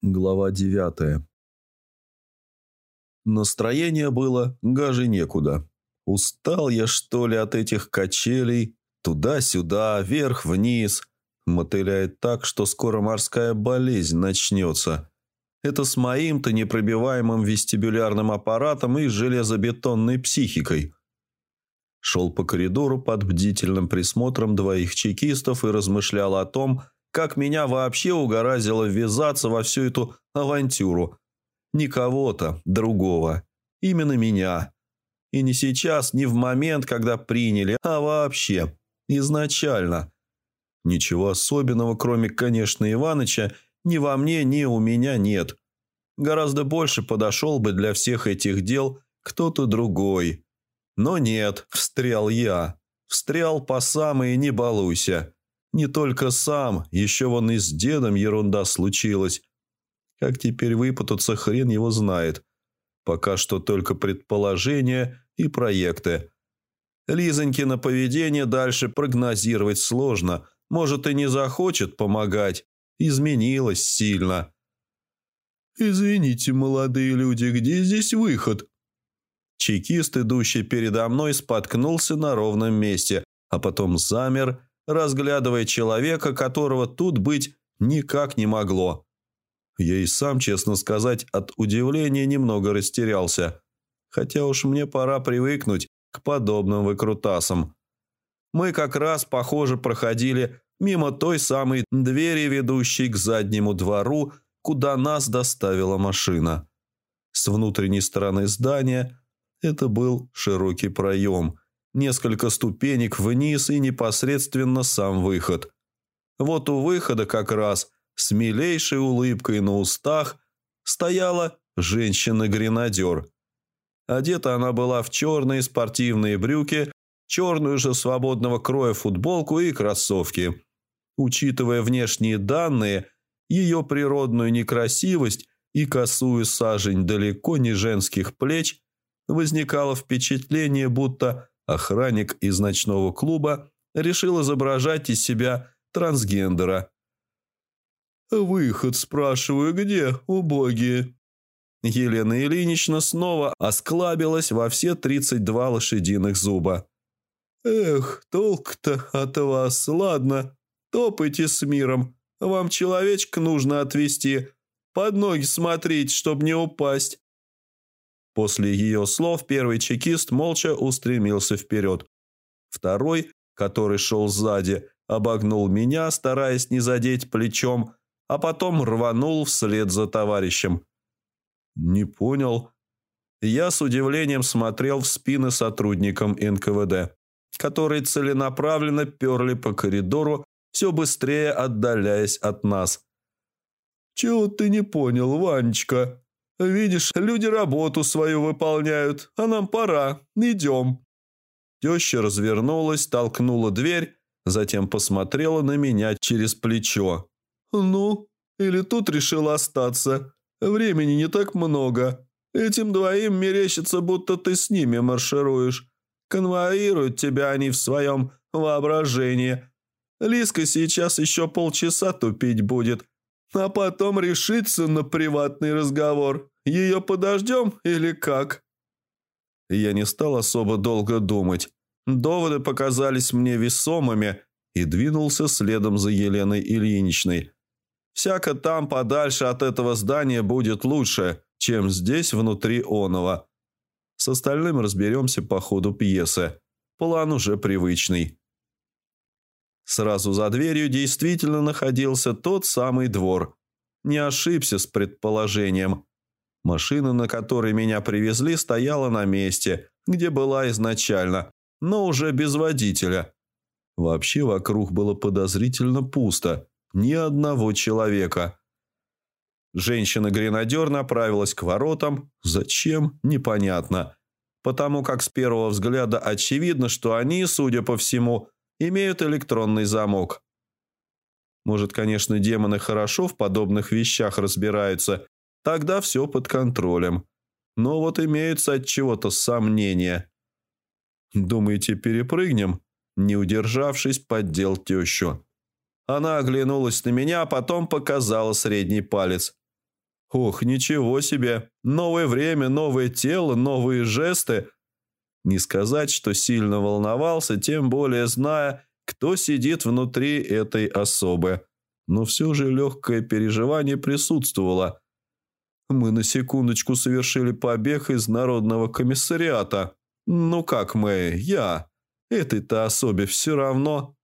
Глава 9. Настроение было гаже некуда. Устал я, что ли, от этих качелей? Туда-сюда, вверх-вниз. Мотыляет так, что скоро морская болезнь начнется. Это с моим-то непробиваемым вестибулярным аппаратом и железобетонной психикой. Шел по коридору под бдительным присмотром двоих чекистов и размышлял о том, как меня вообще угораздило ввязаться во всю эту авантюру. Не кого-то, другого. Именно меня. И не сейчас, не в момент, когда приняли, а вообще. Изначально. Ничего особенного, кроме, конечно, Иваныча, ни во мне, ни у меня нет. Гораздо больше подошел бы для всех этих дел кто-то другой. Но нет, встрял я. Встрял по самые не балуйся. Не только сам, еще вон и с дедом ерунда случилась. Как теперь выпутаться, хрен его знает. Пока что только предположения и проекты. Лизонькино поведение дальше прогнозировать сложно. Может, и не захочет помогать. Изменилась сильно. «Извините, молодые люди, где здесь выход?» Чекист, идущий передо мной, споткнулся на ровном месте, а потом замер, разглядывая человека, которого тут быть никак не могло. Я и сам, честно сказать, от удивления немного растерялся. Хотя уж мне пора привыкнуть к подобным выкрутасам. Мы как раз, похоже, проходили мимо той самой двери, ведущей к заднему двору, куда нас доставила машина. С внутренней стороны здания это был широкий проем, несколько ступенек вниз и непосредственно сам выход. Вот у выхода как раз с милейшей улыбкой на устах стояла женщина-гренадер. Одета она была в черные спортивные брюки, черную же свободного кроя футболку и кроссовки. Учитывая внешние данные, ее природную некрасивость и косую сажень далеко не женских плеч, возникало впечатление, будто охранник из ночного клуба решил изображать из себя трансгендера. «Выход, спрашиваю, где, убогие?» Елена Ильинична снова осклабилась во все 32 лошадиных зуба. «Эх, толк-то от вас, ладно, топайте с миром, вам человечка нужно отвезти, под ноги смотреть, чтоб не упасть». После ее слов первый чекист молча устремился вперед. Второй, который шел сзади, обогнул меня, стараясь не задеть плечом, а потом рванул вслед за товарищем. «Не понял». Я с удивлением смотрел в спины сотрудникам НКВД, которые целенаправленно перли по коридору, все быстрее отдаляясь от нас. «Чего ты не понял, Ванечка? Видишь, люди работу свою выполняют, а нам пора, идем». Теща развернулась, толкнула дверь, затем посмотрела на меня через плечо. «Ну, или тут решил остаться? Времени не так много. Этим двоим мерещится, будто ты с ними маршируешь. Конвоируют тебя они в своем воображении. Лизка сейчас еще полчаса тупить будет, а потом решится на приватный разговор. Ее подождем или как?» Я не стал особо долго думать. Доводы показались мне весомыми и двинулся следом за Еленой Ильиничной. Всяко там подальше от этого здания будет лучше, чем здесь внутри оного. С остальным разберемся по ходу пьесы. План уже привычный. Сразу за дверью действительно находился тот самый двор. Не ошибся с предположением. Машина, на которой меня привезли, стояла на месте, где была изначально, но уже без водителя. Вообще вокруг было подозрительно пусто. Ни одного человека. Женщина-гренадер направилась к воротам. Зачем? Непонятно. Потому как с первого взгляда очевидно, что они, судя по всему, имеют электронный замок. Может, конечно, демоны хорошо в подобных вещах разбираются. Тогда все под контролем. Но вот имеются от чего-то сомнения. «Думаете, перепрыгнем?» Не удержавшись, поддел тещу. Она оглянулась на меня, а потом показала средний палец. Ох, ничего себе! Новое время, новое тело, новые жесты. Не сказать, что сильно волновался, тем более зная, кто сидит внутри этой особы. Но все же легкое переживание присутствовало. Мы на секундочку совершили побег из Народного комиссариата. Ну как мы, я. Этой-то особе все равно.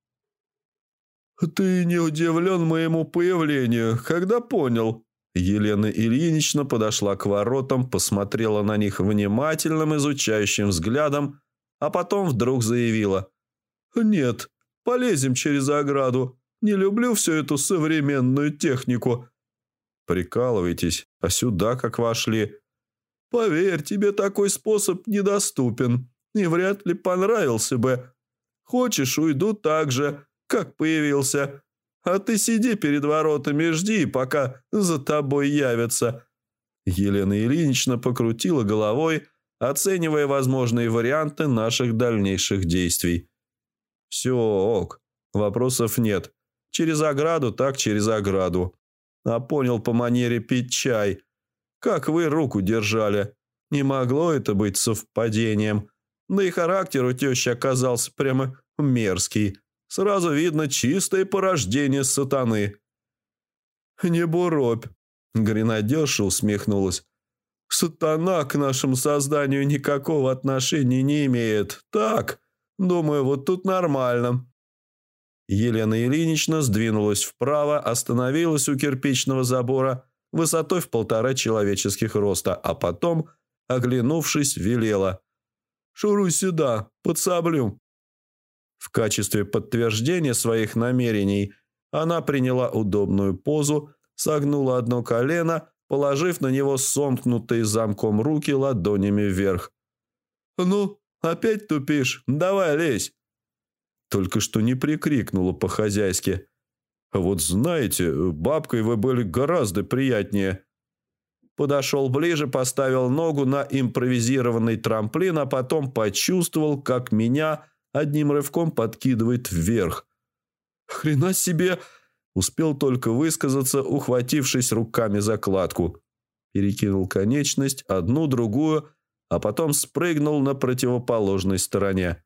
«Ты не удивлен моему появлению, когда понял?» Елена Ильинична подошла к воротам, посмотрела на них внимательным изучающим взглядом, а потом вдруг заявила: «Нет, полезем через ограду. Не люблю всю эту современную технику». «Прикалываетесь, а сюда как вошли?» «Поверь, тебе такой способ недоступен и вряд ли понравился бы. Хочешь, уйду так же, как появился. А ты сиди перед воротами и жди, пока за тобой явятся». Елена Ильинична покрутила головой, оценивая возможные варианты наших дальнейших действий. «Все, ок, вопросов нет. Через ограду так через ограду. А понял по манере пить чай. Как вы руку держали. Не могло это быть совпадением. Да и характер у тещи оказался прямо мерзкий. Сразу видно чистое порождение сатаны». «Не буробь», — гренадерша усмехнулась. «Сатана к нашему созданию никакого отношения не имеет. Так, думаю, вот тут нормально». Елена Ильинична сдвинулась вправо, остановилась у кирпичного забора высотой в 1,5 человеческих роста, а потом, оглянувшись, велела: «Шуруй сюда, подсоблю». В качестве подтверждения своих намерений она приняла удобную позу, согнула одно колено, положив на него сомкнутые замком руки ладонями вверх. «Ну, опять тупишь? Давай лезь!» Только что не прикрикнула по-хозяйски. «Вот знаете, бабкой вы были гораздо приятнее». Подошел ближе, поставил ногу на импровизированный трамплин, а потом почувствовал, как меня одним рывком подкидывает вверх. «Хрена себе!» Успел только высказаться, ухватившись руками за кладку. Перекинул конечность, одну, другую, а потом спрыгнул на противоположной стороне.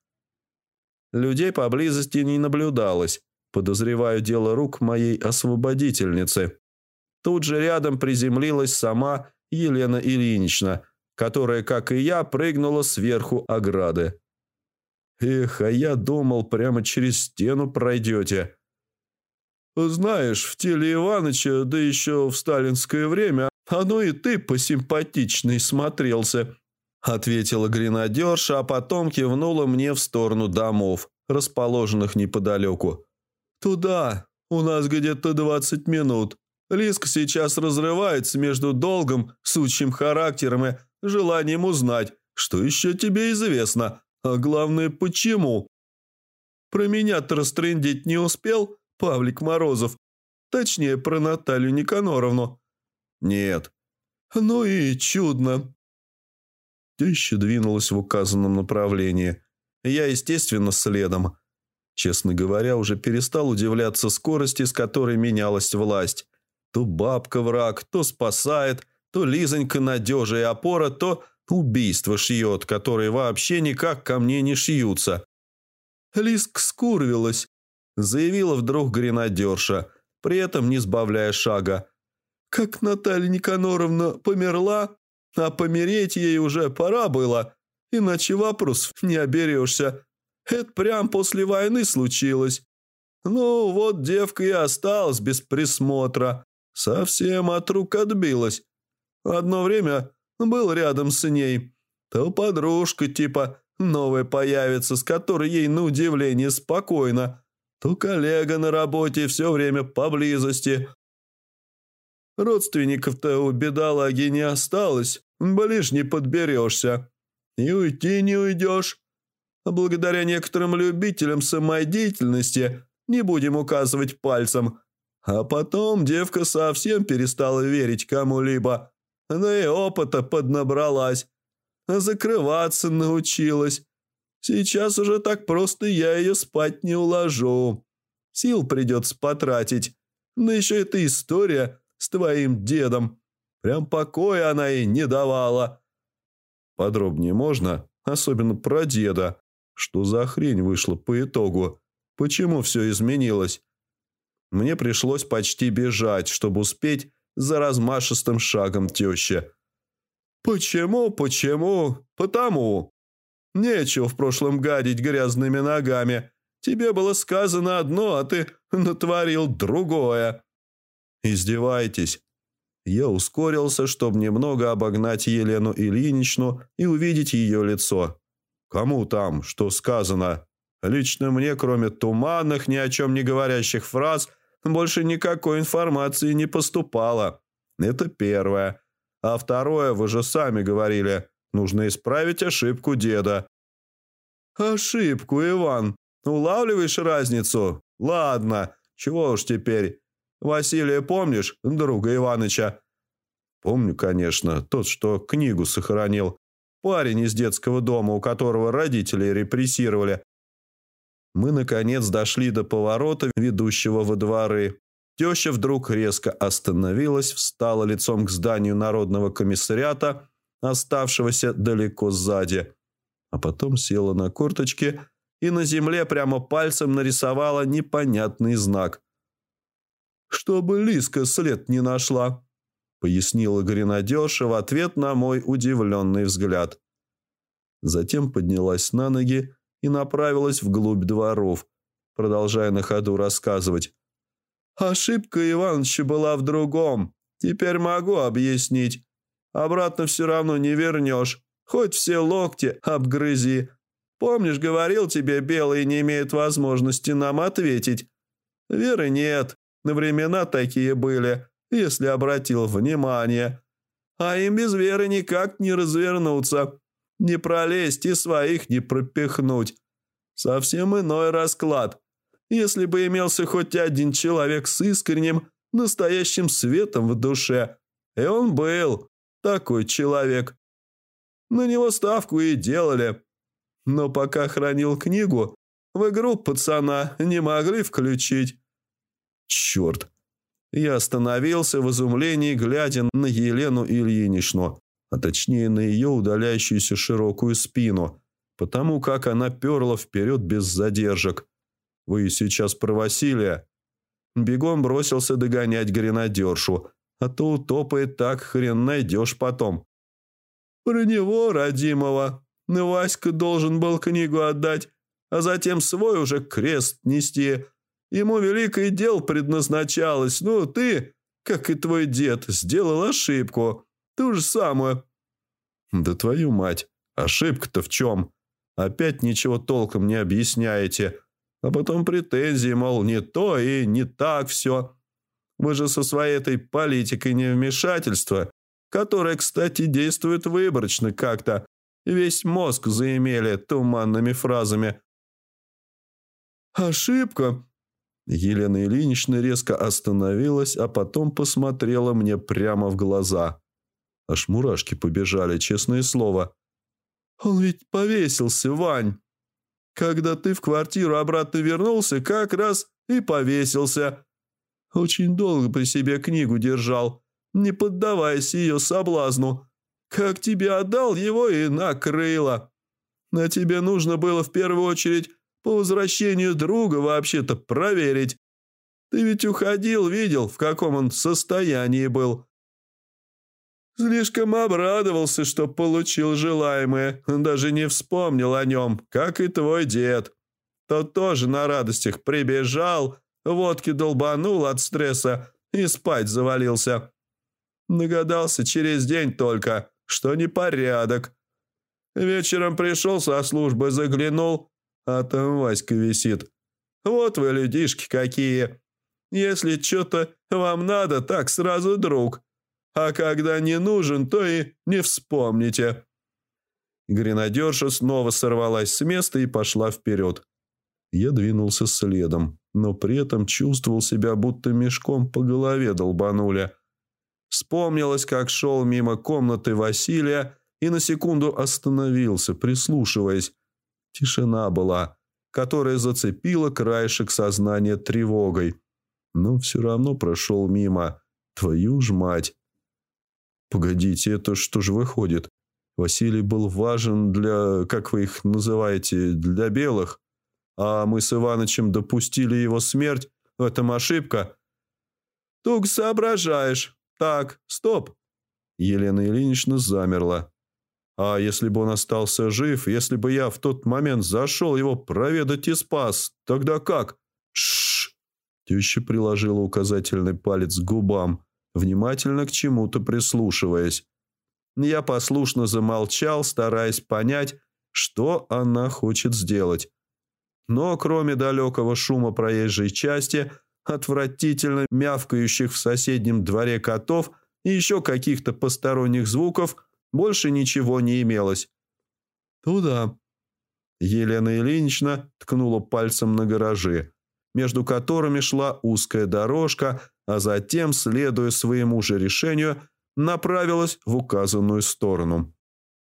Людей поблизости не наблюдалось. Подозреваю, дело рук моей освободительницы. Тут же рядом приземлилась сама Елена Ильинична, которая, как и я, прыгнула сверху ограды. «Эх, а я думал, прямо через стену пройдете». «Знаешь, в теле Иваныча, да еще в сталинское время, оно и ты посимпатичней смотрелся», — ответила гренадерша, а потом кивнула мне в сторону домов, расположенных неподалеку. «Туда. У нас где-то 20 минут. Лиска сейчас разрывается между долгом, сучьим характером и желанием узнать, что еще тебе известно, а главное, почему. Про меня-то растрындеть не успел Павлик Морозов? Точнее, про Наталью Никаноровну?» «Нет». «Ну и чудно». Теща двинулась в указанном направлении. Я, естественно, следом. Честно говоря, уже перестал удивляться скорости, с которой менялась власть. То бабка враг, то спасает, то Лизонька надежа и опора, то убийство шьет, которые вообще никак ко мне не шьются. «Лизка скурвилась», — заявила вдруг гренадерша, при этом не сбавляя шага. «Как Наталья Никаноровна померла, а помереть ей уже пора было, иначе вопросов не оберешься. Это прям после войны случилось. Ну, вот девка и осталась без присмотра, совсем от рук отбилась. Одно время был рядом с ней, то подружка типа новая появится, с которой ей на удивление спокойно, то коллега на работе все время поблизости. Родственников-то у бедолаги не осталось, ближе не подберешься. И уйти не уйдешь. А благодаря некоторым любителям самодеятельности, не будем указывать пальцем, а потом девка совсем перестала верить кому-либо, да и опыта поднабралась, а закрываться научилась. Сейчас уже так просто я ее спать не уложу. Сил придется потратить. Да еще эта история с твоим дедом. Прям покоя она ей не давала. Подробнее можно? Особенно про деда. Что за хрень вышла по итогу? Почему все изменилось? Мне пришлось почти бежать, чтобы успеть за размашистым шагом тещи. «Почему? Потому. Нечего в прошлом гадить грязными ногами. Тебе было сказано одно, а ты натворил другое». «Издеваетесь?» Я ускорился, чтобы немного обогнать Елену Ильиничну и увидеть ее лицо. «Кому там, что сказано? Лично мне, кроме туманных, ни о чем не говорящих фраз, больше никакой информации не поступало. Это первое. А второе, вы же сами говорили, нужно исправить ошибку деда». «Ошибку, Иван? Улавливаешь разницу? Ладно, чего уж теперь. Василия помнишь, друга Иваныча?» «Помню, конечно, тот, что книгу сохранил. Парень из детского дома, у которого родители репрессировали». Мы, наконец, дошли до поворота, ведущего во дворы. Теща вдруг резко остановилась, встала лицом к зданию Народного комиссариата, оставшегося далеко сзади, а потом села на корточки и на земле прямо пальцем нарисовала непонятный знак. «Чтобы Лиска след не нашла», — пояснила гренадерша в ответ на мой удивленный взгляд. Затем поднялась на ноги и направилась вглубь дворов, продолжая на ходу рассказывать. «Ошибка Иваныча была в другом. Теперь могу объяснить. Обратно все равно не вернешь. Хоть все локти обгрызи. Помнишь, говорил тебе, белые не имеют возможности нам ответить? Веры нет. Времена такие были, если обратил внимание. А им без веры никак не развернуться. Не пролезть и своих не пропихнуть. Совсем иной расклад. Если бы имелся хоть один человек с искренним, настоящим светом в душе. И он был такой человек. На него ставку и делали. Но пока хранил книгу, в игру пацана не могли включить. Черт! Я остановился в изумлении, глядя на Елену Ильиничну, а точнее на ее удаляющуюся широкую спину, потому как она перла вперед без задержек. «Вы сейчас про Василия?» Бегом бросился догонять гренадершу, а то утопает так, хрен найдешь потом. «Про него, родимого. Васька должен был книгу отдать, а затем свой уже крест нести. Ему великое дело предназначалось. Ну, ты, как и твой дед, сделал ошибку. Ту же самую». «Да твою мать, ошибка-то в чем? Опять ничего толком не объясняете. А потом претензии, мол, не то и не так все. Вы же со своей этой политикой невмешательства, которая, кстати, действует выборочно как-то, весь мозг заимели туманными фразами». «Ошибка?» Елена Ильинична резко остановилась, а потом посмотрела мне прямо в глаза. Аж мурашки побежали, честное слово. «Он ведь повесился, Вань. Когда ты в квартиру обратно вернулся, как раз и повесился. Очень долго при себе книгу держал, не поддаваясь ее соблазну. Как тебе отдал, его и накрыло. А тебе нужно было в первую очередь по возвращению друга вообще-то проверить. Ты ведь уходил, видел, в каком он состоянии был. Слишком обрадовался, что получил желаемое, даже не вспомнил о нем, как и твой дед. Тот тоже на радостях прибежал, водки долбанул от стресса и спать завалился. Догадался через день только, что непорядок. Вечером пришел со службы, заглянул, а там Васька висит. Вот вы, людишки, какие. Если что-то вам надо, так сразу друг. А когда не нужен, то и не вспомните». Гренадерша снова сорвалась с места и пошла вперед. Я двинулся следом, но при этом чувствовал себя, будто мешком по голове долбанули. Вспомнилось, как шел мимо комнаты Василия и на секунду остановился, прислушиваясь. Тишина была, которая зацепила краешек сознания тревогой. Но все равно прошел мимо. Твою ж мать! Погодите, это что же выходит? Василий был важен для, как вы их называете, для белых, а мы с Иванычем допустили его смерть. В этом ошибка. Тук соображаешь. Так, стоп. Елена Ильинична замерла. А если бы он остался жив, если бы я в тот момент зашел его проведать и спас, тогда как? Шш! Теща приложила указательный палец к губам, внимательно к чему-то прислушиваясь. Я послушно замолчал, стараясь понять, что она хочет сделать. Но кроме далекого шума проезжей части, отвратительно мявкающих в соседнем дворе котов и еще каких-то посторонних звуков, больше ничего не имелось. «Туда». Елена Ильинична ткнула пальцем на гаражи, между которыми шла узкая дорожка, а затем, следуя своему же решению, направилась в указанную сторону.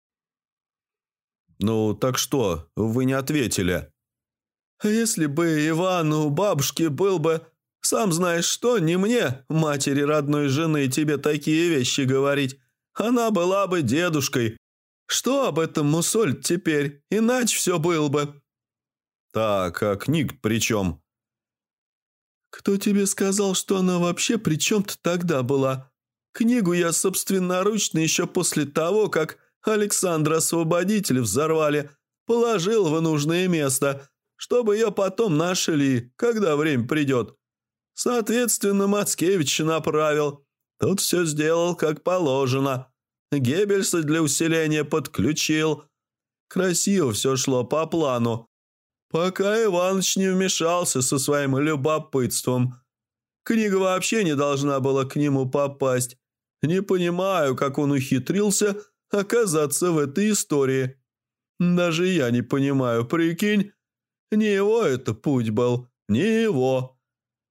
«Ну, так что, вы не ответили?» «Если бы Иван у бабушки был бы, сам знаешь что, не мне, матери родной жены, тебе такие вещи говорить. Она была бы дедушкой. Что об этом мусоль теперь? Иначе все было бы». «Так, а книг при чем?» «Кто тебе сказал, что она вообще при чем-то тогда была? Книгу я собственноручно еще после того, как Александра Освободителя взорвали, положил в нужное место, чтобы ее потом нашли, когда время придет. Соответственно, Мацкевича направил. Тут все сделал как положено. Геббельса для усиления подключил. Красиво все шло по плану. Пока Иваныч не вмешался со своим любопытством. Книга вообще не должна была к нему попасть. Не понимаю, как он ухитрился оказаться в этой истории. Даже я не понимаю, прикинь. Не его это путь был, не его.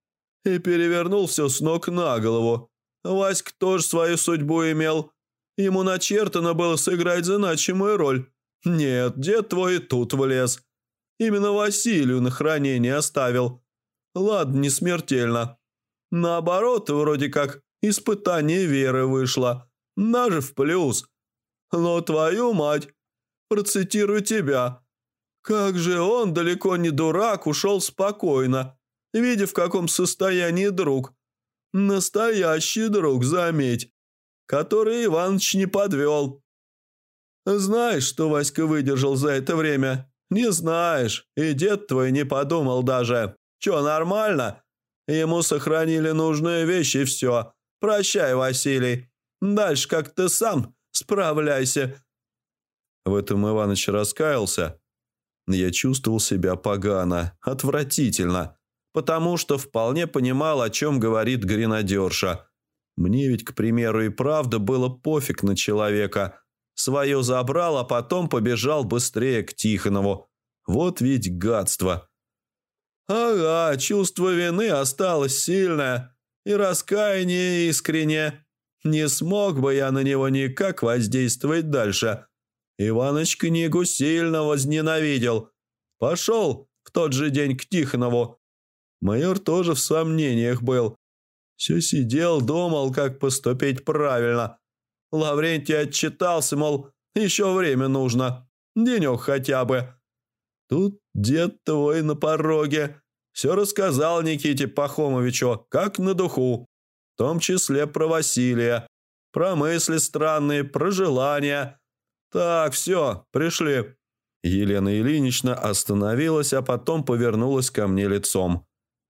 И перевернул все с ног на голову. Васька тоже свою судьбу имел. Ему начертано было сыграть значимую роль. Нет, дед твой и тут влез. Именно Василию на хранение оставил. Ладно, не смертельно. Наоборот, вроде как испытание веры вышло. Даже в плюс. Но твою мать, процитирую тебя. Как же он, далеко не дурак, ушел спокойно, видя, в каком состоянии друг. Настоящий друг, заметь, который Иваныч не подвел. Знаешь, что Васька выдержал за это время? Не знаешь, и дед твой не подумал даже. Че, нормально? Ему сохранили нужные вещи и все. Прощай, Василий. Дальше как ты сам справляйся. В этом Иваныч раскаялся. Я чувствовал себя погано, отвратительно, потому что вполне понимал, о чем говорит гренадерша. Мне ведь, к примеру, и правда было пофиг на человека. Свое забрал, а потом побежал быстрее к Тихонову. Вот ведь гадство. Ага, чувство вины осталось сильное, и раскаяние искреннее. Не смог бы я на него никак воздействовать дальше. Иваныч книгу сильно возненавидел. Пошел в тот же день к Тихонову. Майор тоже в сомнениях был. Все сидел, думал, как поступить правильно. Лаврентий отчитался, мол, еще время нужно. Денек хотя бы. Тут дед твой на пороге. Все рассказал Никите Пахомовичу, как на духу. В том числе про Василия. Про мысли странные, про желания. Так, все, пришли. Елена Ильинична остановилась, а потом повернулась ко мне лицом.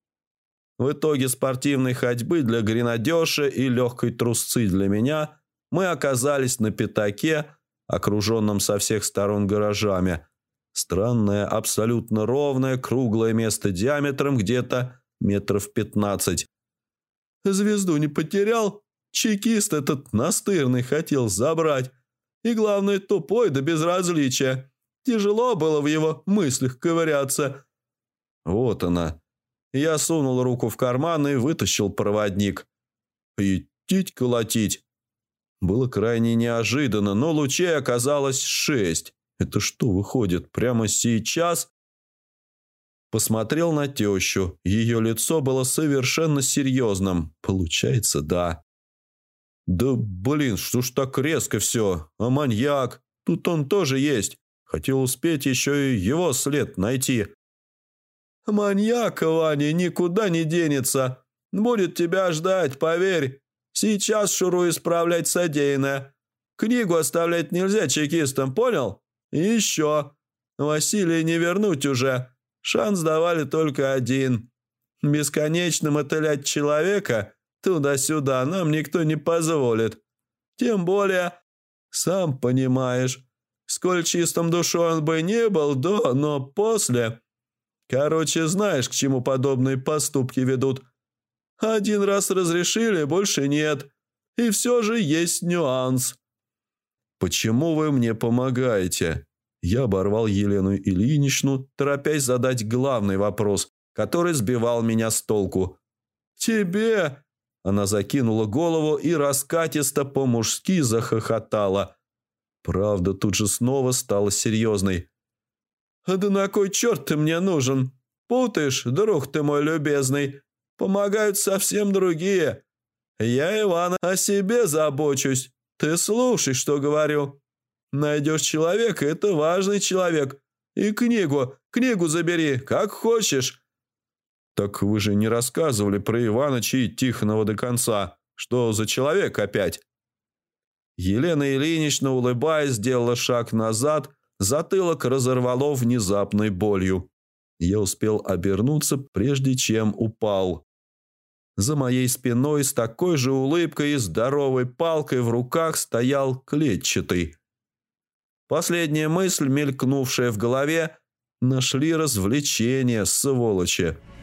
В итоге спортивной ходьбы для гренадерши и легкой трусцы для меня мы оказались на пятаке, окруженном со всех сторон гаражами. Странное, абсолютно ровное, круглое место диаметром где-то метров 15. Звезду не потерял? Чекист этот настырный хотел забрать. И главное, тупой до безразличия. Тяжело было в его мыслях ковыряться. Вот она. Я сунул руку в карман и вытащил проводник. Идти колотить. Было крайне неожиданно, но лучей оказалось 6. Это что выходит, прямо сейчас? Посмотрел на тещу. Ее лицо было совершенно серьезным. Получается, да. «Да блин, что ж так резко все? А маньяк? Тут он тоже есть. Хотел успеть еще и его след найти». «Маньяк, Ваня, никуда не денется. Будет тебя ждать, поверь. Сейчас шуру исправлять содеянное. Книгу оставлять нельзя чекистам, понял? И еще. Василия не вернуть уже. Шанс давали только один. Бесконечно мотылять человека туда-сюда нам никто не позволит. Тем более, сам понимаешь, сколь чистым душой он бы не был до, но после. Короче, знаешь, к чему подобные поступки ведут. Один раз разрешили, больше нет. И все же есть нюанс». «Почему вы мне помогаете?» Я оборвал Елену Ильиничну, торопясь задать главный вопрос, который сбивал меня с толку. «Тебе?» Она закинула голову и раскатисто по-мужски захохотала. Правда, тут же снова стала серьезной. «Да на кой черт ты мне нужен? Путаешь, друг ты мой любезный. Помогают совсем другие. Я, Иван, о себе забочусь. Ты слушай, что говорю. Найдешь человека, это важный человек. И книгу забери, как хочешь». «Так вы же не рассказывали про Иваныча и Тихонова до конца. Что за человек опять?» Елена Ильинична, улыбаясь, сделала шаг назад, затылок разорвало внезапной болью. Я успел обернуться, прежде чем упал. За моей спиной с такой же улыбкой и здоровой палкой в руках стоял клетчатый. Последняя мысль, мелькнувшая в голове: нашли развлечение, сволочи.